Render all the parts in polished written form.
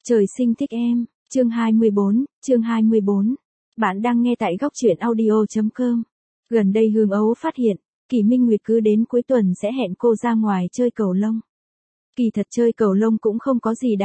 Trời sinh thích em, chương 24. Bạn đang nghe tại góc truyện audio.com. Gần đây Hương Ấu phát hiện, Kỷ Minh Nguyệt cứ đến cuối tuần sẽ hẹn cô ra ngoài chơi cầu lông. Kỳ thật chơi cầu lông cũng không có gì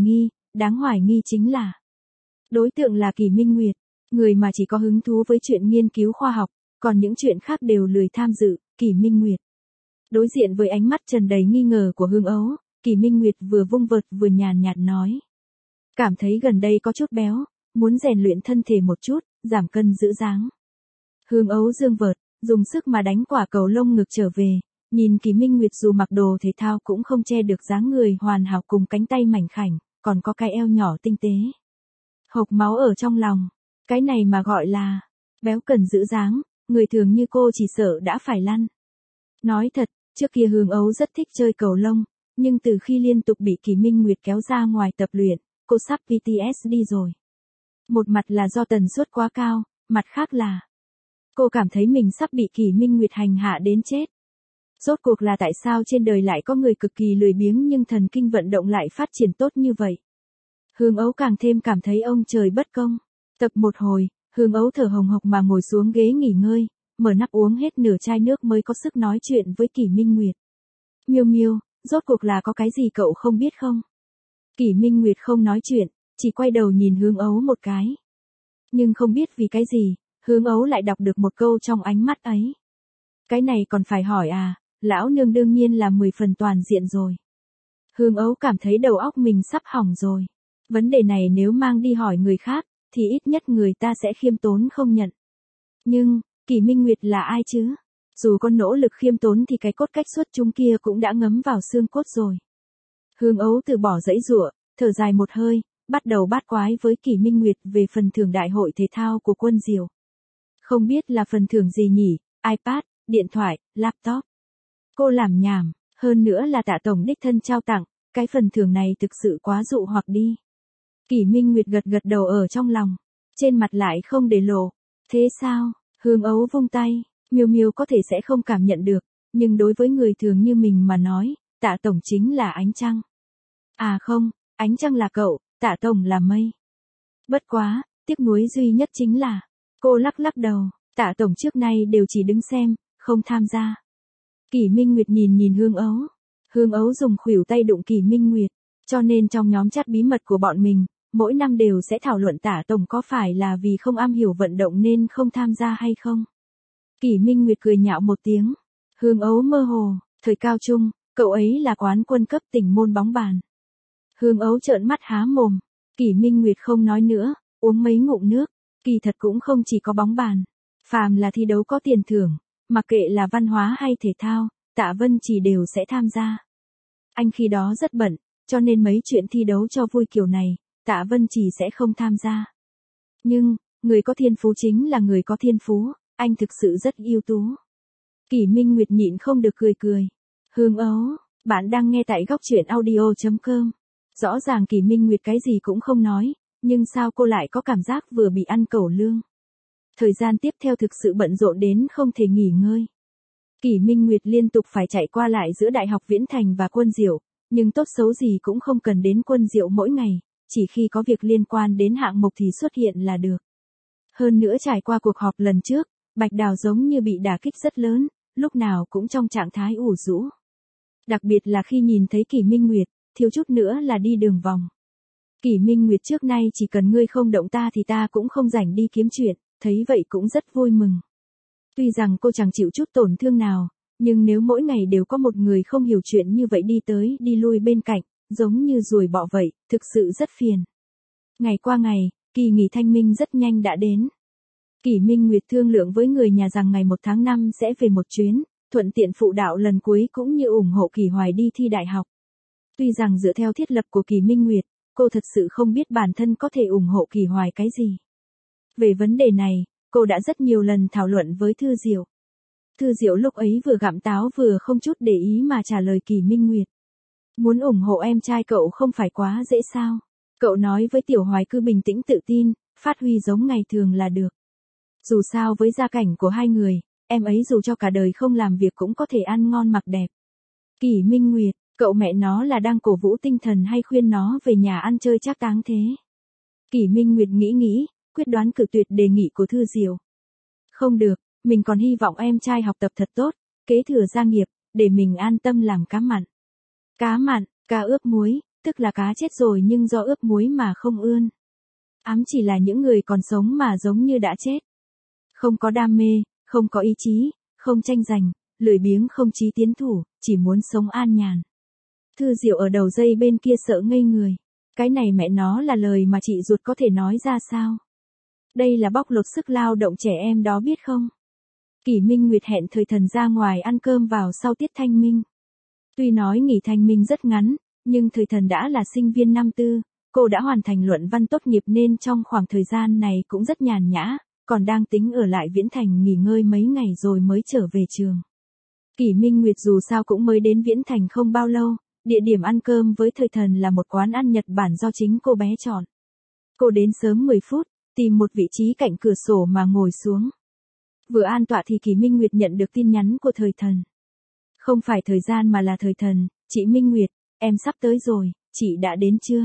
đáng hoài nghi chính là đối tượng là Kỷ Minh Nguyệt, người mà chỉ có hứng thú với chuyện nghiên cứu khoa học, còn những chuyện khác đều lười tham dự. Kỷ Minh Nguyệt đối diện với ánh mắt tràn đầy nghi ngờ của Hương Ấu, Kỷ Minh Nguyệt vừa vung vợt vừa nhàn nhạt nói. Cảm thấy gần đây có chút béo, muốn rèn luyện thân thể một chút, giảm cân giữ dáng. Hương Ấu dương vợt, dùng sức mà đánh quả cầu lông ngược trở về, nhìn Kỷ Minh Nguyệt dù mặc đồ thể thao cũng không che được dáng người hoàn hảo cùng cánh tay mảnh khảnh, còn có cái eo nhỏ tinh tế. Hộc máu ở trong lòng, cái này mà gọi là béo cần giữ dáng, người thường như cô chỉ sợ đã phải lăn. Nói thật, trước kia Hương Ấu rất thích chơi cầu lông, nhưng từ khi liên tục bị Kỷ Minh Nguyệt kéo ra ngoài tập luyện, cô sắp PTSD rồi. Một mặt là do tần suất quá cao, mặt khác là cô cảm thấy mình sắp bị Kỷ Minh Nguyệt hành hạ đến chết. Rốt cuộc là tại sao trên đời lại có người cực kỳ lười biếng nhưng thần kinh vận động lại phát triển tốt như vậy? Hương Ấu càng thêm cảm thấy ông trời bất công. Tập một hồi, Hương Ấu thở hồng hộc mà ngồi xuống ghế nghỉ ngơi, mở nắp uống hết nửa chai nước mới có sức nói chuyện với Kỷ Minh Nguyệt. Miêu Miêu, rốt cuộc là có cái gì cậu không biết không? Kỷ Minh Nguyệt không nói chuyện, chỉ quay đầu nhìn Hương Ấu một cái. Nhưng không biết vì cái gì, Hương Ấu lại đọc được một câu trong ánh mắt ấy. Cái này còn phải hỏi à, lão nương đương nhiên là 10 phần toàn diện rồi. Hương Ấu cảm thấy đầu óc mình sắp hỏng rồi. Vấn đề này nếu mang đi hỏi người khác, thì ít nhất người ta sẽ khiêm tốn không nhận. Nhưng, Kỷ Minh Nguyệt là ai chứ? Dù có nỗ lực khiêm tốn thì cái cốt cách xuất chúng kia cũng đã ngấm vào xương cốt rồi. Hương Ấu từ bỏ giãy giụa, thở dài một hơi, bắt đầu bát quái với Kỷ Minh Nguyệt về phần thưởng đại hội thể thao của Quân Diều. Không biết là phần thưởng gì nhỉ, iPad, điện thoại, laptop. Cô làm nhảm, hơn nữa là Tạ tổng đích thân trao tặng, cái phần thưởng này thực sự quá dụ hoặc đi. Kỷ Minh Nguyệt gật đầu ở trong lòng, trên mặt lại không để lộ. Thế sao? Hương Ấu vung tay, Miêu Miêu có thể sẽ không cảm nhận được, nhưng đối với người thường như mình mà nói, Tạ tổng chính là ánh trăng. À không, ánh trăng là cậu, Tạ tổng là mây. Bất quá, tiếc nuối duy nhất chính là, cô lắc đầu, Tạ tổng trước nay đều chỉ đứng xem, không tham gia. Kỷ Minh Nguyệt nhìn Hương Ấu. Hương Ấu dùng khuỷu tay đụng Kỷ Minh Nguyệt, cho nên trong nhóm chat bí mật của bọn mình, mỗi năm đều sẽ thảo luận Tạ tổng có phải là vì không am hiểu vận động nên không tham gia hay không. Kỷ Minh Nguyệt cười nhạo một tiếng. Hương Ấu mơ hồ, thời cao trung, cậu ấy là quán quân cấp tỉnh môn bóng bàn. Hương Ấu trợn mắt há mồm. Kỷ Minh Nguyệt không nói nữa, uống mấy ngụm nước. Kỳ thật cũng không chỉ có bóng bàn. Phàm là thi đấu có tiền thưởng, mặc kệ là văn hóa hay thể thao, Tạ Vân Chỉ đều sẽ tham gia. Anh khi đó rất bận, cho nên mấy chuyện thi đấu cho vui kiểu này, Tạ Vân Chỉ sẽ không tham gia. Nhưng, người có thiên phú chính là người có thiên phú, anh thực sự rất ưu tú. Kỷ Minh Nguyệt nhịn không được cười. Hương Ấu, bạn đang nghe tại góc truyện audio.com. Rõ ràng Kỷ Minh Nguyệt cái gì cũng không nói, nhưng sao cô lại có cảm giác vừa bị ăn cẩu lương. Thời gian tiếp theo thực sự bận rộn đến không thể nghỉ ngơi. Kỷ Minh Nguyệt liên tục phải chạy qua lại giữa Đại học Viễn Thành và Quân Diệu, nhưng tốt xấu gì cũng không cần đến Quân Diệu mỗi ngày, chỉ khi có việc liên quan đến hạng mục thì xuất hiện là được. Hơn nữa trải qua cuộc họp lần trước, Bạch Đào giống như bị đả kích rất lớn, lúc nào cũng trong trạng thái ủ rũ. Đặc biệt là khi nhìn thấy Kỷ Minh Nguyệt, thiếu chút nữa là đi đường vòng. Kỷ Minh Nguyệt trước nay chỉ cần ngươi không động ta thì ta cũng không rảnh đi kiếm chuyện, thấy vậy cũng rất vui mừng. Tuy rằng cô chẳng chịu chút tổn thương nào, nhưng nếu mỗi ngày đều có một người không hiểu chuyện như vậy đi tới đi lui bên cạnh, giống như ruồi bọ vậy, thực sự rất phiền. Ngày qua ngày, kỳ nghỉ thanh minh rất nhanh đã đến. Kỷ Minh Nguyệt thương lượng với người nhà rằng ngày 1 tháng 5 sẽ về một chuyến, thuận tiện phụ đạo lần cuối cũng như ủng hộ Kỷ Hoài đi thi đại học. Tuy rằng dựa theo thiết lập của Kỷ Minh Nguyệt, cô thật sự không biết bản thân có thể ủng hộ Kỷ Hoài cái gì. Về vấn đề này, cô đã rất nhiều lần thảo luận với Thư Diệu. Thư Diệu lúc ấy vừa gặm táo vừa không chút để ý mà trả lời Kỷ Minh Nguyệt. Muốn ủng hộ em trai cậu không phải quá dễ sao? Cậu nói với Tiểu Hoài cứ bình tĩnh tự tin, phát huy giống ngày thường là được. Dù sao với gia cảnh của hai người, em ấy dù cho cả đời không làm việc cũng có thể ăn ngon mặc đẹp. Kỷ Minh Nguyệt, Cậu mẹ nó là đang cổ vũ tinh thần hay khuyên nó về nhà ăn chơi trác táng thế? Kỷ Minh Nguyệt nghĩ, quyết đoán cự tuyệt đề nghị của Thư Diệu. Không được, mình còn hy vọng em trai học tập thật tốt, kế thừa gia nghiệp, để mình an tâm làm cá mặn. Cá mặn, cá ướp muối, tức là cá chết rồi nhưng do ướp muối mà không ươn. Ám chỉ là những người còn sống mà giống như đã chết. Không có đam mê, không có ý chí, không tranh giành, lười biếng không chí tiến thủ, chỉ muốn sống an nhàn. Thư Diệu ở đầu dây bên kia sợ ngây người. Cái này mẹ nó là lời mà chị ruột có thể nói ra sao? Đây là bóc lột sức lao động trẻ em đó biết không? Kỷ Minh Nguyệt hẹn Thời Thần ra ngoài ăn cơm vào sau tiết thanh minh. Tuy nói nghỉ thanh minh rất ngắn, nhưng Thời Thần đã là sinh viên năm tư, cô đã hoàn thành luận văn tốt nghiệp nên trong khoảng thời gian này cũng rất nhàn nhã, còn đang tính ở lại Viễn Thành nghỉ ngơi mấy ngày rồi mới trở về trường. Kỷ Minh Nguyệt dù sao cũng mới đến Viễn Thành không bao lâu, địa điểm ăn cơm với Thời Thần là một quán ăn Nhật Bản do chính cô bé chọn. Cô đến sớm 10 phút, tìm một vị trí cạnh cửa sổ mà ngồi xuống. Vừa an tọa thì Kỷ Minh Nguyệt nhận được tin nhắn của Thời Thần. Không phải Thời Gian mà là Thời Thần, chị Minh Nguyệt, em sắp tới rồi, chị đã đến chưa?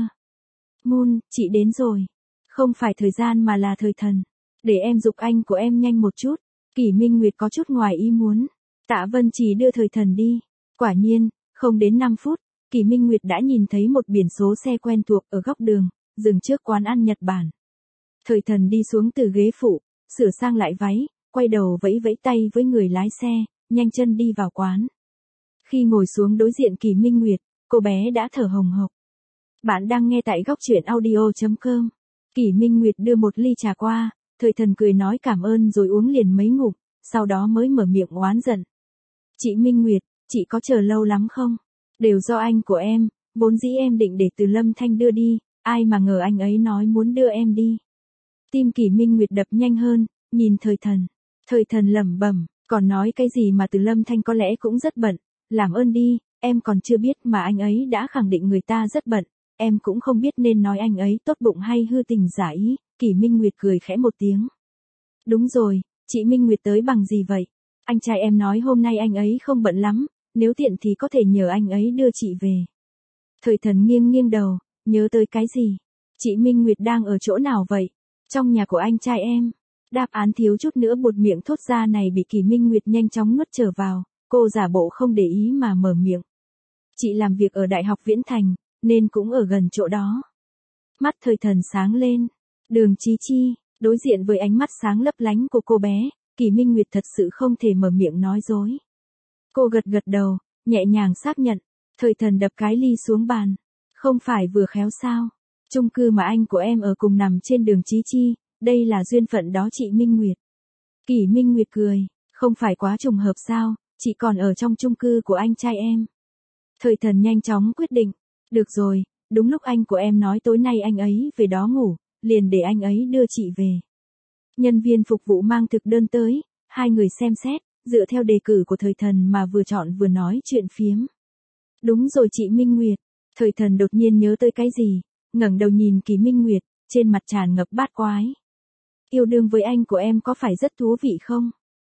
Moon, chị đến rồi. Không phải Thời Gian mà là Thời Thần. Để em giục anh của em nhanh một chút. Kỷ Minh Nguyệt có chút ngoài ý muốn. Tạ Vân Trì đưa Thời Thần đi. Quả nhiên, không đến 5 phút, Kỷ Minh Nguyệt đã nhìn thấy một biển số xe quen thuộc ở góc đường, dừng trước quán ăn Nhật Bản. Thời Thần đi xuống từ ghế phụ, sửa sang lại váy, quay đầu vẫy vẫy tay với người lái xe, nhanh chân đi vào quán. Khi ngồi xuống đối diện Kỷ Minh Nguyệt, cô bé đã thở hồng hộc. Bạn đang nghe tại góc truyện audio.com. Kỷ Minh Nguyệt đưa một ly trà qua, Thời Thần cười nói cảm ơn rồi uống liền mấy ngụm, sau đó mới mở miệng oán giận. Chị Minh Nguyệt, chị có chờ lâu lắm không? Đều do anh của em, vốn dĩ em định để Từ Lâm Thanh đưa đi, ai mà ngờ anh ấy nói muốn đưa em đi. Tim Kỷ Minh Nguyệt đập nhanh hơn, nhìn Thời Thần. Thời Thần lẩm bẩm, còn nói cái gì mà Từ Lâm Thanh có lẽ cũng rất bận, làm ơn đi, em còn chưa biết mà anh ấy đã khẳng định người ta rất bận, em cũng không biết nên nói anh ấy tốt bụng hay hư tình giả ý. Kỷ Minh Nguyệt cười khẽ một tiếng. Đúng rồi, chị Minh Nguyệt tới bằng gì vậy? Anh trai em nói hôm nay anh ấy không bận lắm, nếu tiện thì có thể nhờ anh ấy đưa chị về. Thời Thần nghiêng nghiêng đầu, nhớ tới cái gì? Chị Minh Nguyệt đang ở chỗ nào vậy? Trong nhà của anh trai em. Đáp án thiếu chút nữa buột miệng thốt ra này bị Kỷ Minh Nguyệt nhanh chóng nuốt trở vào, cô giả bộ không để ý mà mở miệng. Chị làm việc ở Đại học Viễn Thành, nên cũng ở gần chỗ đó. Mắt Thời Thần sáng lên. Đường Chí Chi, đối diện với ánh mắt sáng lấp lánh của cô bé, Kỷ Minh Nguyệt thật sự không thể mở miệng nói dối. Cô gật gật đầu, nhẹ nhàng xác nhận. Thời Thần đập cái ly xuống bàn. Không phải vừa khéo sao? Chung cư mà anh của em ở cùng nằm trên đường Chí Chi, đây là duyên phận đó chị Minh Nguyệt. Kỷ Minh Nguyệt cười, không phải quá trùng hợp sao, chị còn ở trong chung cư của anh trai em. Thời Thần nhanh chóng quyết định, được rồi, đúng lúc anh của em nói tối nay anh ấy về đó ngủ, liền để anh ấy đưa chị về. Nhân viên phục vụ mang thực đơn tới, hai người xem xét, dựa theo đề cử của Thời Thần mà vừa chọn vừa nói chuyện phiếm. Đúng rồi chị Minh Nguyệt, Thời Thần đột nhiên nhớ tới cái gì, ngẩng đầu nhìn Kỷ Minh Nguyệt, trên mặt tràn ngập bát quái. Yêu đương với anh của em có phải rất thú vị không?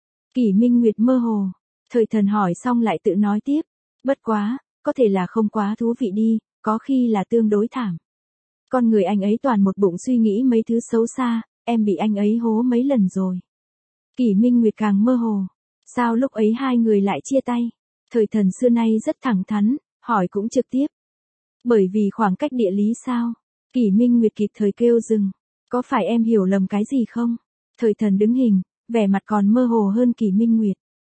Kỷ Minh Nguyệt mơ hồ, Thời Thần hỏi xong lại tự nói tiếp, bất quá, có thể là không quá thú vị đi, có khi là tương đối thảm. Con người anh ấy toàn một bụng suy nghĩ mấy thứ xấu xa, em bị anh ấy hố mấy lần rồi. Kỷ Minh Nguyệt càng mơ hồ, sao lúc ấy hai người lại chia tay? Thời Thần xưa nay rất thẳng thắn, hỏi cũng trực tiếp. Bởi vì khoảng cách địa lý sao? Kỷ Minh Nguyệt kịp thời kêu dừng. Có phải em hiểu lầm cái gì không? Thời Thần đứng hình, vẻ mặt còn mơ hồ hơn Kỷ Minh Nguyệt.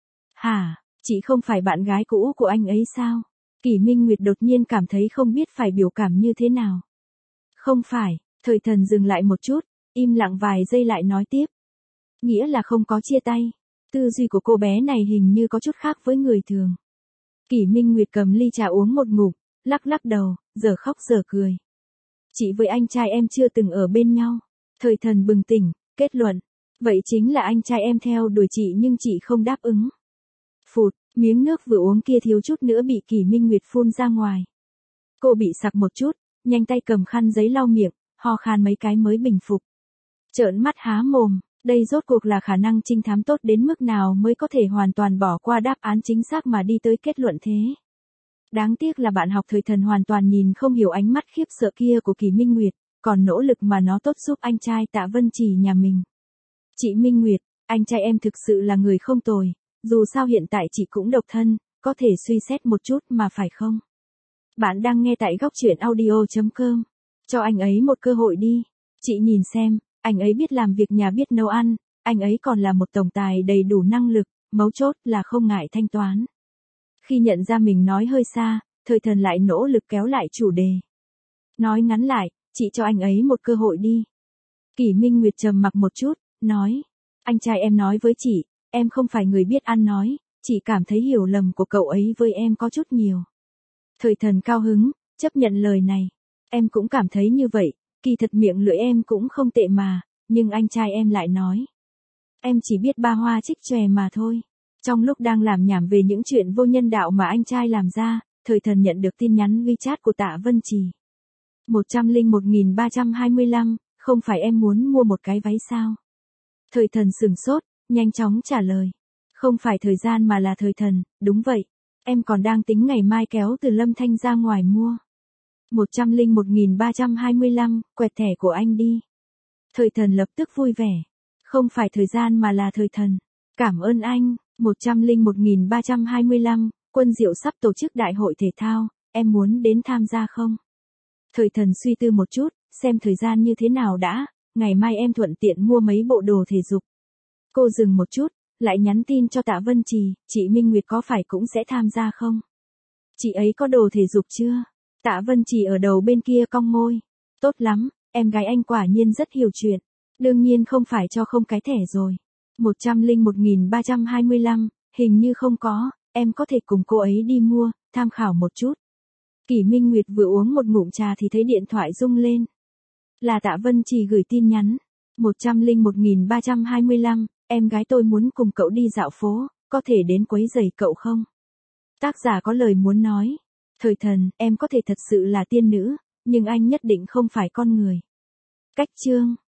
Hả, chị không phải bạn gái cũ của anh ấy sao? Kỷ Minh Nguyệt đột nhiên cảm thấy không biết phải biểu cảm như thế nào. Không phải, Thời Thần dừng lại một chút, im lặng vài giây lại nói tiếp. Nghĩa là không có chia tay. Tư duy của cô bé này hình như có chút khác với người thường. Kỷ Minh Nguyệt cầm ly trà uống một ngụm, lắc lắc đầu, giờ khóc giờ cười. Chị với anh trai em chưa từng ở bên nhau. Thời Thần bừng tỉnh, kết luận. Vậy chính là anh trai em theo đuổi chị nhưng chị không đáp ứng. Phụt, miếng nước vừa uống kia thiếu chút nữa bị Kỷ Minh Nguyệt phun ra ngoài. Cô bị sặc một chút, nhanh tay cầm khăn giấy lau miệng, ho khan mấy cái mới bình phục. Trợn mắt há mồm, đây rốt cuộc là khả năng trinh thám tốt đến mức nào mới có thể hoàn toàn bỏ qua đáp án chính xác mà đi tới kết luận thế. Đáng tiếc là bạn học thời thần hoàn toàn nhìn không hiểu ánh mắt khiếp sợ kia của Kỳ Minh Nguyệt, còn nỗ lực mà nó tốt giúp anh trai Tạ Vân Trì nhà mình. Chị Minh Nguyệt, anh trai em thực sự là người không tồi, dù sao hiện tại chị cũng độc thân, có thể suy xét một chút mà phải không? Bạn đang nghe tại góc truyện audio.com. Cho anh ấy một cơ hội đi. Chị nhìn xem, anh ấy biết làm việc nhà biết nấu ăn, anh ấy còn là một tổng tài đầy đủ năng lực, mấu chốt là không ngại thanh toán. Khi nhận ra mình nói hơi xa, thời thần lại nỗ lực kéo lại chủ đề. Nói ngắn lại, chị cho anh ấy một cơ hội đi. Kỷ Minh Nguyệt trầm mặc một chút, nói. Anh trai em nói với chị, em không phải người biết ăn nói, chị cảm thấy hiểu lầm của cậu ấy với em có chút nhiều. Thời thần cao hứng, chấp nhận lời này. Em cũng cảm thấy như vậy, kỳ thật miệng lưỡi em cũng không tệ mà, nhưng anh trai em lại nói. Em chỉ biết ba hoa trích chòe mà thôi. Trong lúc đang làm nhảm về những chuyện vô nhân đạo mà anh trai làm ra, thời thần nhận được tin nhắn WeChat của Tạ Vân Trì. 101.325, không phải em muốn mua một cái váy sao? Thời thần sửng sốt, nhanh chóng trả lời. Không phải thời gian mà là thời thần, đúng vậy. Em còn đang tính ngày mai kéo từ Lâm Thanh ra ngoài mua. 101.325, quẹt thẻ của anh đi. Thời thần lập tức vui vẻ. Không phải thời gian mà là thời thần. Cảm ơn anh. 101.325, Quân Diệu sắp tổ chức đại hội thể thao, em muốn đến tham gia không? Thời thần suy tư một chút, xem thời gian như thế nào đã, ngày mai em thuận tiện mua mấy bộ đồ thể dục. Cô dừng một chút, lại nhắn tin cho Tạ Vân Trì, chị Minh Nguyệt có phải cũng sẽ tham gia không? Chị ấy có đồ thể dục chưa? Tạ Vân Trì ở đầu bên kia cong môi. Tốt lắm, em gái anh quả nhiên rất hiểu chuyện. Đương nhiên không phải cho không cái thẻ rồi. 101.325, hình như không có, em có thể cùng cô ấy đi mua, tham khảo một chút. Kỷ Minh Nguyệt vừa uống một ngụm trà thì thấy điện thoại rung lên. Là Tạ Vân Trì gửi tin nhắn. 101.325, em gái tôi muốn cùng cậu đi dạo phố, có thể đến quấy rầy cậu không? Tác giả có lời muốn nói. Thời thần, em có thể thật sự là tiên nữ, nhưng anh nhất định không phải con người. Cách chương.